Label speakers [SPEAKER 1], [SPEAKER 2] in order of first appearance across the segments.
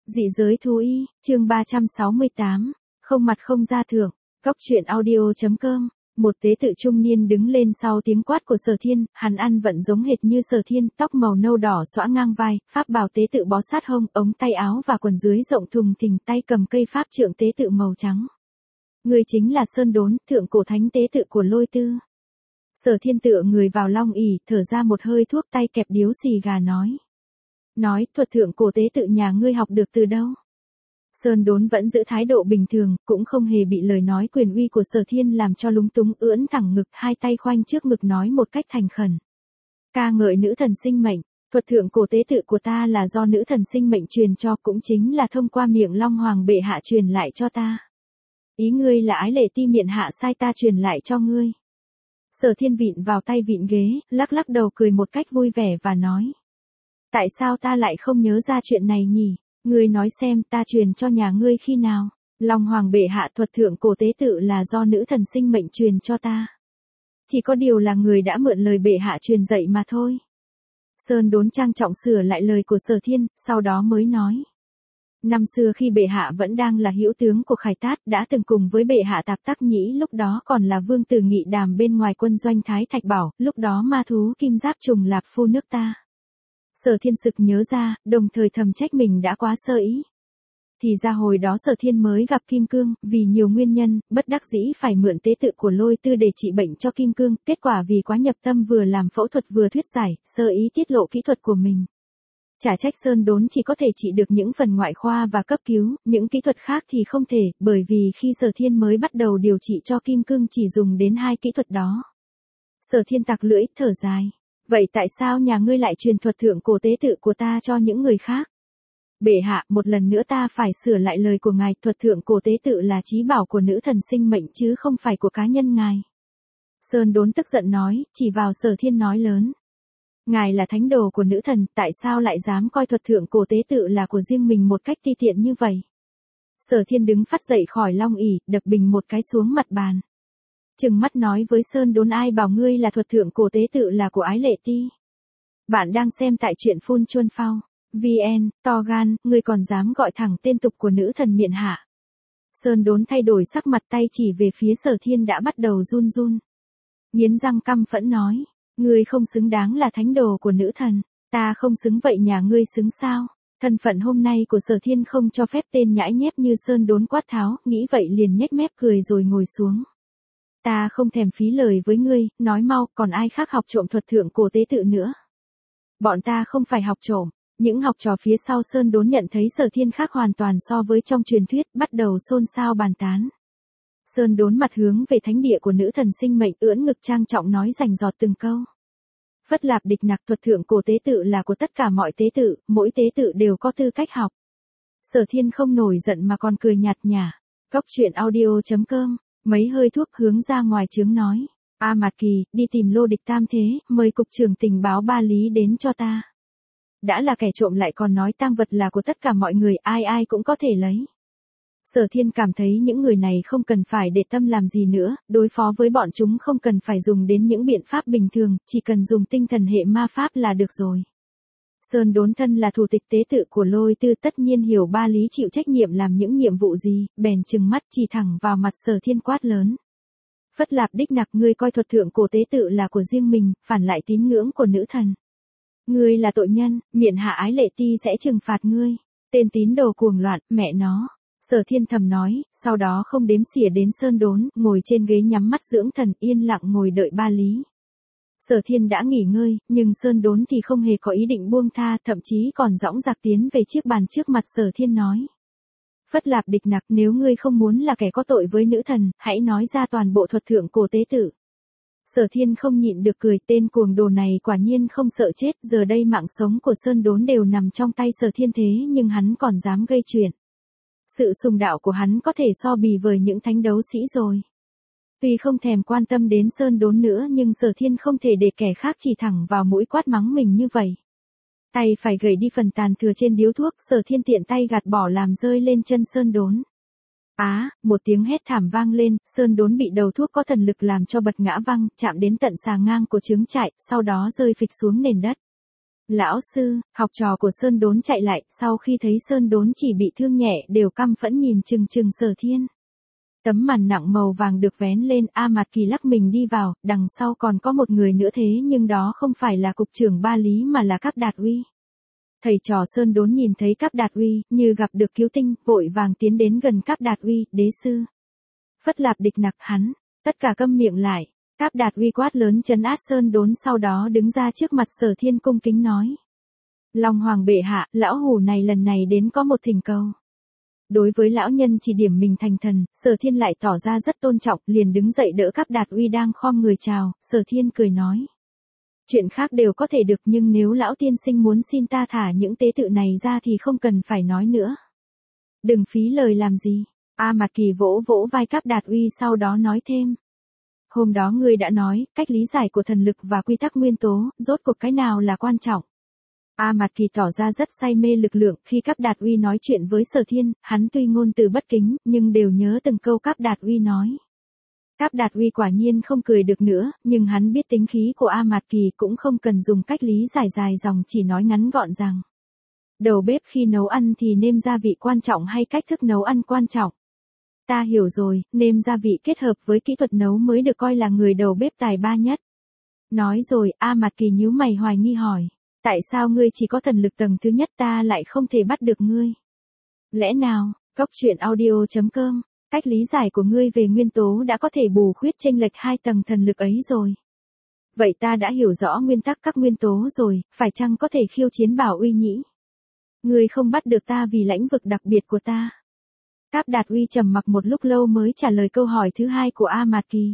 [SPEAKER 1] Dị giới thú y, chương 368, không mặt không ra thưởng, Cóc truyện audio.com. Một tế tự trung niên đứng lên sau tiếng quát của Sở Thiên, hắn ăn vận giống hệt như Sở Thiên, tóc màu nâu đỏ xõa ngang vai, pháp bào tế tự bó sát hông, ống tay áo và quần dưới rộng thùng thình, tay cầm cây pháp trượng tế tự màu trắng. Người chính là Sơn Đốn, thượng cổ thánh tế tự của Lôi Tư. Sở Thiên tựa người vào long ỷ, thở ra một hơi thuốc, tay kẹp điếu xì gà nói, thuật thượng cổ tế tự nhà ngươi học được từ đâu? Sơn Đốn vẫn giữ thái độ bình thường, cũng không hề bị lời nói quyền uy của Sở Thiên làm cho lúng túng, ưỡn thẳng ngực, hai tay khoanh trước ngực nói một cách thành khẩn. Ca ngợi nữ thần sinh mệnh, thuật thượng cổ tế tự của ta là do nữ thần sinh mệnh truyền cho, cũng chính là thông qua miệng Long Hoàng bệ hạ truyền lại cho ta. Ý ngươi là Ái Lệ Ti miện hạ sai ta truyền lại cho ngươi. Sở Thiên vịn vào tay vịn ghế, lắc lắc đầu cười một cách vui vẻ và nói. Tại sao ta lại không nhớ ra chuyện này nhỉ? Ngươi nói xem ta truyền cho nhà ngươi khi nào? Long Hoàng bệ hạ thuật thượng cổ tế tự là do nữ thần sinh mệnh truyền cho ta. Chỉ có điều là người đã mượn lời bệ hạ truyền dạy mà thôi. Sơn Đốn trang trọng sửa lại lời của Sở Thiên, sau đó mới nói. Năm xưa khi bệ hạ vẫn đang là hữu tướng của Khải Tát, đã từng cùng với bệ hạ Tạp Tắc Nhĩ, lúc đó còn là vương tử Nghị Đàm bên ngoài quân doanh Thái Thạch Bảo, lúc đó ma thú kim giáp trùng lạp phu nước ta. Sở Thiên sực nhớ ra, đồng thời thầm trách mình đã quá sơ ý. Thì ra hồi đó Sở Thiên mới gặp Kim Cương, vì nhiều nguyên nhân, bất đắc dĩ phải mượn tế tự của Lôi Tư để trị bệnh cho Kim Cương, kết quả vì quá nhập tâm vừa làm phẫu thuật vừa thuyết giải, sơ ý tiết lộ kỹ thuật của mình. Chả trách Sơn Đốn chỉ có thể trị được những phần ngoại khoa và cấp cứu, những kỹ thuật khác thì không thể, bởi vì khi Sở Thiên mới bắt đầu điều trị cho Kim Cương chỉ dùng đến 2 kỹ thuật đó. Sở Thiên tặc lưỡi, thở dài. Vậy tại sao nhà ngươi lại truyền thuật thượng cổ tế tự của ta cho những người khác? Bệ hạ, một lần nữa ta phải sửa lại lời của ngài, thuật thượng cổ tế tự là chí bảo của nữ thần sinh mệnh chứ không phải của cá nhân ngài. Sơn Đốn tức giận nói, chỉ vào Sở Thiên nói lớn. Ngài là thánh đồ của nữ thần, tại sao lại dám coi thuật thượng cổ tế tự là của riêng mình một cách ti tiện như vậy? Sở Thiên đứng phát dậy khỏi long ỷ, đập bình một cái xuống mặt bàn. Trừng mắt nói với Sơn Đốn, ai bảo ngươi là thuật thượng cổ tế tự là của Ái Lệ Ti. Bạn đang xem tại truyện Phun Chuân Phao. VN, to gan, ngươi còn dám gọi thẳng tên tục của nữ thần miện hạ. Sơn Đốn thay đổi sắc mặt, tay chỉ về phía Sở Thiên đã bắt đầu run run. Nghiến răng căm phẫn nói, ngươi không xứng đáng là thánh đồ của nữ thần, ta không xứng vậy nhà ngươi xứng sao? Thân phận hôm nay của Sở Thiên không cho phép tên nhãi nhép như Sơn Đốn quát tháo, nghĩ vậy liền nhếch mép cười rồi ngồi xuống. Ta không thèm phí lời với ngươi, nói mau, còn ai khác học trộm thuật thượng cổ tế tự nữa? Bọn ta không phải học trộm. Những học trò phía sau Sơn Đốn nhận thấy Sở Thiên khác hoàn toàn so với trong truyền thuyết, bắt đầu xôn xao bàn tán. Sơn Đốn mặt hướng về thánh địa của nữ thần sinh mệnh, ưỡn ngực trang trọng nói rành rọt từng câu. Phất Lạp Địch Nặc, thuật thượng cổ tế tự là của tất cả mọi tế tự, mỗi tế tự đều có tư cách học. Sở Thiên không nổi giận mà còn cười nhạt nhả. Cóc truyện audio.com. Mấy hơi thuốc hướng ra ngoài trướng nói. A Mạt Kỳ, đi tìm Lô Địch Tam Thế, mời cục trưởng tình báo Ba Lý đến cho ta. Đã là kẻ trộm lại còn nói tang vật là của tất cả mọi người, ai ai cũng có thể lấy. Sở Thiên cảm thấy những người này không cần phải để tâm làm gì nữa, đối phó với bọn chúng không cần phải dùng đến những biện pháp bình thường, chỉ cần dùng tinh thần hệ ma pháp là được rồi. Sơn Đốn thân là thủ tịch tế tự của Lôi Tư, tất nhiên hiểu Ba Lý chịu trách nhiệm làm những nhiệm vụ gì, bèn trừng mắt chỉ thẳng vào mặt Sở Thiên quát lớn. Phất Lạp Đích Nặc, ngươi coi thuật thượng cổ tế tự là của riêng mình, phản lại tín ngưỡng của nữ thần. Ngươi là tội nhân, miện hạ Ái Lệ Ti sẽ trừng phạt ngươi. Tên tín đồ cuồng loạn, mẹ nó. Sở Thiên thầm nói, sau đó không đếm xỉa đến Sơn Đốn, ngồi trên ghế nhắm mắt dưỡng thần, yên lặng ngồi đợi Ba Lý. Sở Thiên đã nghỉ ngơi, nhưng Sơn Đốn thì không hề có ý định buông tha, thậm chí còn dõng dạc tiến về chiếc bàn trước mặt Sở Thiên nói. Phất Lạp Địch Nặc, nếu ngươi không muốn là kẻ có tội với nữ thần, hãy nói ra toàn bộ thuật thượng cổ tế tự. Sở Thiên không nhịn được cười, tên cuồng đồ này quả nhiên không sợ chết, giờ đây mạng sống của Sơn Đốn đều nằm trong tay Sở Thiên thế nhưng hắn còn dám gây chuyện. Sự sùng đạo của hắn có thể so bì với những thánh đấu sĩ rồi. Tuy không thèm quan tâm đến Sơn Đốn nữa nhưng Sở Thiên không thể để kẻ khác chỉ thẳng vào mũi quát mắng mình như vậy. Tay phải gẩy đi phần tàn thừa trên điếu thuốc, Sở Thiên tiện tay gạt bỏ làm rơi lên chân Sơn Đốn. Một tiếng hét thảm vang lên, Sơn Đốn bị đầu thuốc có thần lực làm cho bật ngã văng, chạm đến tận xà ngang của trướng trại, sau đó rơi phịch xuống nền đất. Lão sư, học trò của Sơn Đốn chạy lại, sau khi thấy Sơn Đốn chỉ bị thương nhẹ đều căm phẫn nhìn chừng chừng Sở Thiên. Tấm màn nặng màu vàng được vén lên, A Mạt Kỳ lắc mình đi vào, đằng sau còn có một người nữa thế nhưng đó không phải là cục trưởng Ba Lý mà là Cáp Đạt Uy. Thầy trò Sơn Đốn nhìn thấy Cáp Đạt Uy, như gặp được cứu tinh, vội vàng tiến đến gần Cáp Đạt Uy, đế sư. Phất Lạp Địch Nặc hắn, tất cả câm miệng lại. Cáp Đạt Uy quát lớn trấn áp Sơn Đốn, sau đó đứng ra trước mặt Sở Thiên cung kính nói. Long Hoàng bệ hạ, lão hủ này lần này đến có một thỉnh cầu. Đối với lão nhân chỉ điểm mình thành thần, Sở Thiên lại tỏ ra rất tôn trọng, liền đứng dậy đỡ Cáp Đạt Uy đang khom người chào, Sở Thiên cười nói. Chuyện khác đều có thể được nhưng nếu lão tiên sinh muốn xin ta thả những tế tự này ra thì không cần phải nói nữa. Đừng phí lời làm gì. A Mạt Kỳ vỗ vỗ vai Cáp Đạt Uy sau đó nói thêm. Hôm đó ngươi đã nói, cách lý giải của thần lực và quy tắc nguyên tố, rốt cuộc cái nào là quan trọng. A Mạt Kỳ tỏ ra rất say mê lực lượng, khi Cáp Đạt Uy nói chuyện với Sở Thiên, hắn tuy ngôn từ bất kính, nhưng đều nhớ từng câu Cáp Đạt Uy nói. Cáp Đạt Uy quả nhiên không cười được nữa, nhưng hắn biết tính khí của A Mạt Kỳ cũng không cần dùng cách lý giải dài dòng, chỉ nói ngắn gọn rằng. Đầu bếp khi nấu ăn thì nêm gia vị quan trọng hay cách thức nấu ăn quan trọng? Ta hiểu rồi, nêm gia vị kết hợp với kỹ thuật nấu mới được coi là người đầu bếp tài ba nhất. Nói rồi, A Mạt Kỳ nhíu mày hoài nghi hỏi. Tại sao ngươi chỉ có thần lực tầng thứ nhất ta lại không thể bắt được ngươi? Lẽ nào, Cốc truyện audio.com, cách lý giải của ngươi về nguyên tố đã có thể bù khuyết chênh lệch 2 tầng thần lực ấy rồi. Vậy ta đã hiểu rõ nguyên tắc các nguyên tố rồi, phải chăng có thể khiêu chiến Bảo Uy nhỉ? Ngươi không bắt được ta vì lãnh vực đặc biệt của ta. Cáp Đạt Uy trầm mặc một lúc lâu mới trả lời câu hỏi thứ hai của A Mạt Kỳ.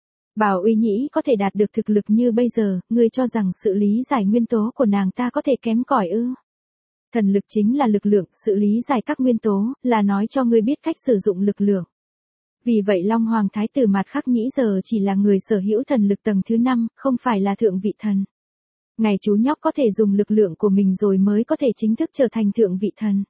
[SPEAKER 1] Bảo Uy nhĩ có thể đạt được thực lực như bây giờ, ngươi cho rằng sự lý giải nguyên tố của nàng ta có thể kém cỏi ư? Thần lực chính là lực lượng, sự lý giải các nguyên tố, là nói cho ngươi biết cách sử dụng lực lượng. Vì vậy Long Hoàng Thái tử Mạt Khắc Nhĩ giờ chỉ là người sở hữu thần lực tầng thứ 5, không phải là thượng vị thần. Ngày chú nhóc có thể dùng lực lượng của mình rồi mới có thể chính thức trở thành thượng vị thần.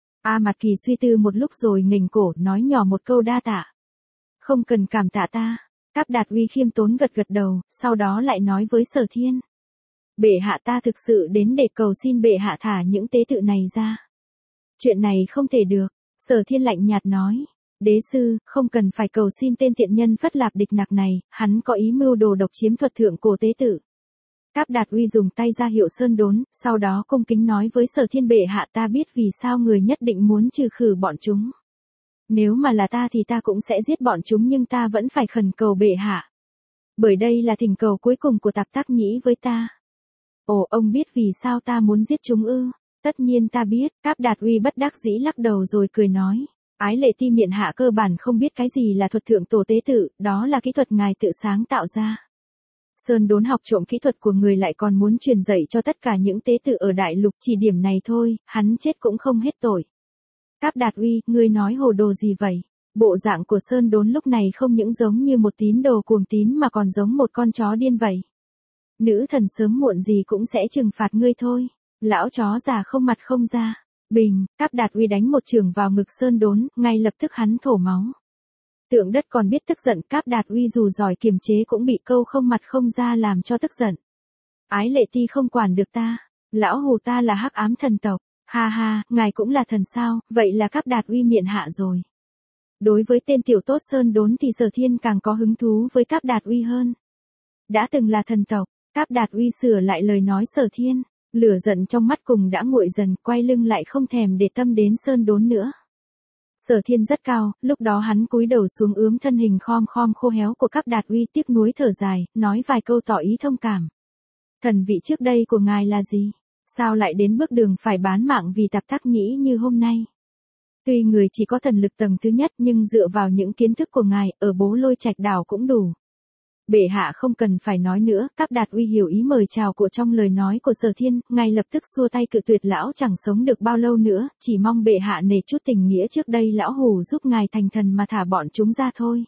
[SPEAKER 1] A Mạt Kỳ suy tư một lúc rồi nghềnh cổ, nói nhỏ một câu đa tạ. Không cần cảm tạ ta. Cáp Đạt Uy khiêm tốn gật gật đầu, sau đó lại nói với Sở Thiên. Bệ hạ ta thực sự đến để cầu xin bệ hạ thả những tế tự này ra. Chuyện này không thể được, Sở Thiên lạnh nhạt nói. Đế sư, không cần phải cầu xin tên tiện nhân Phất Lạp Địch Nặc này, hắn có ý mưu đồ độc chiếm thuật thượng cổ tế tự. Cáp Đạt Uy dùng tay ra hiệu Sơn Đốn, sau đó cung kính nói với Sở Thiên bệ hạ ta biết vì sao người nhất định muốn trừ khử bọn chúng. Nếu mà là ta thì ta cũng sẽ giết bọn chúng nhưng ta vẫn phải khẩn cầu bệ hạ. Bởi đây là thỉnh cầu cuối cùng của Tạp Tác Nhĩ với ta. Ồ, ông biết vì sao ta muốn giết chúng ư? Tất nhiên ta biết, Cáp Đạt Uy bất đắc dĩ lắc đầu rồi cười nói. Ái Lệ Ti miện hạ cơ bản không biết cái gì là thuật thượng tổ tế tự, đó là kỹ thuật ngài tự sáng tạo ra. Sơn Đốn học trộm kỹ thuật của người lại còn muốn truyền dạy cho tất cả những tế tự ở đại lục, chỉ điểm này thôi, hắn chết cũng không hết tội. Cáp Đạt Uy, ngươi nói hồ đồ gì vậy? Bộ dạng của Sơn Đốn lúc này không những giống như một tín đồ cuồng tín mà còn giống một con chó điên vậy. Nữ thần sớm muộn gì cũng sẽ trừng phạt ngươi thôi. Lão chó già không mặt không da. Bình, Cáp Đạt Uy đánh một chưởng vào ngực Sơn Đốn, ngay lập tức hắn thổ máu. Tượng đất còn biết tức giận, Cáp Đạt Uy dù giỏi kiềm chế cũng bị câu không mặt không da làm cho tức giận. Ái Lệ Ti không quản được ta. Lão hù ta là hắc ám thần tộc. Ha ha, ngài cũng là thần sao, vậy là Cáp Đạt Uy miệng hạ rồi. Đối với tên tiểu tốt Sơn Đốn thì Sở Thiên càng có hứng thú với Cáp Đạt Uy hơn. Đã từng là thần tộc, Cáp Đạt Uy sửa lại lời nói Sở Thiên, lửa giận trong mắt cùng đã nguội dần, quay lưng lại không thèm để tâm đến Sơn Đốn nữa. Sở Thiên rất cao, lúc đó hắn cúi đầu xuống ướm thân hình khom khom khô héo của Cáp Đạt Uy, tiếc nuối thở dài, nói vài câu tỏ ý thông cảm. Thần vị trước đây của ngài là gì? Sao lại đến bước đường phải bán mạng vì Tạp Tác Nhĩ như hôm nay? Tuy người chỉ có thần lực tầng thứ nhất nhưng dựa vào những kiến thức của ngài, ở Bố Lôi Trạch đảo cũng đủ. Bệ hạ không cần phải nói nữa, Cáp Đạt Uy hiểu ý mời chào của trong lời nói của Sở Thiên, ngay lập tức xua tay cự tuyệt lão chẳng sống được bao lâu nữa, chỉ mong bệ hạ nể chút tình nghĩa trước đây lão hù giúp ngài thành thần mà thả bọn chúng ra thôi.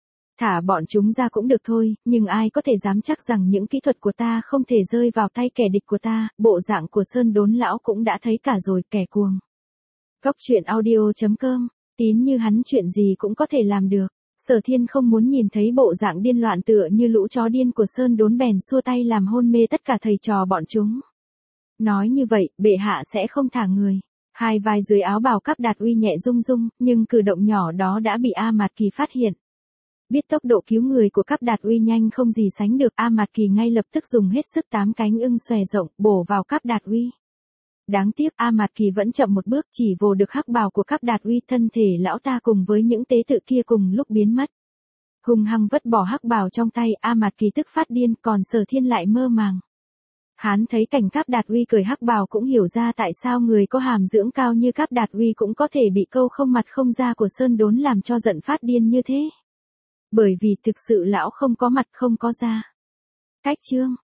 [SPEAKER 1] Thả bọn chúng ra cũng được thôi, nhưng ai có thể dám chắc rằng những kỹ thuật của ta không thể rơi vào tay kẻ địch của ta, bộ dạng của Sơn Đốn lão cũng đã thấy cả rồi, kẻ cuồng. Cốc truyện audio.com, tín như hắn chuyện gì cũng có thể làm được. Sở Thiên không muốn nhìn thấy bộ dạng điên loạn tựa như lũ chó điên của Sơn Đốn bèn xua tay làm hôn mê tất cả thầy trò bọn chúng. Nói như vậy, bệ hạ sẽ không thả người. Hai vai dưới áo bào Cáp Đạt Uy nhẹ rung rung, nhưng cử động nhỏ đó đã bị A Mạt Kỳ phát hiện. Biết tốc độ cứu người của Cáp Đạt Uy nhanh không gì sánh được, A Mạt Kỳ ngay lập tức dùng hết sức 8 cánh ưng xòe rộng, bổ vào Cáp Đạt Uy. Đáng tiếc A Mạt Kỳ vẫn chậm một bước, chỉ vồ được hắc bào của Cáp Đạt Uy, thân thể lão ta cùng với những tế tự kia cùng lúc biến mất. Hung hăng vứt bỏ hắc bào trong tay, A Mạt Kỳ tức phát điên, còn Sở Thiên lại mơ màng. Hắn thấy cảnh Cáp Đạt Uy cởi hắc bào cũng hiểu ra tại sao người có hàm dưỡng cao như Cáp Đạt Uy cũng có thể bị câu không mặt không da của Sơn Đốn làm cho giận phát điên như thế. Bởi vì thực sự lão không có mặt không có da. Cách chương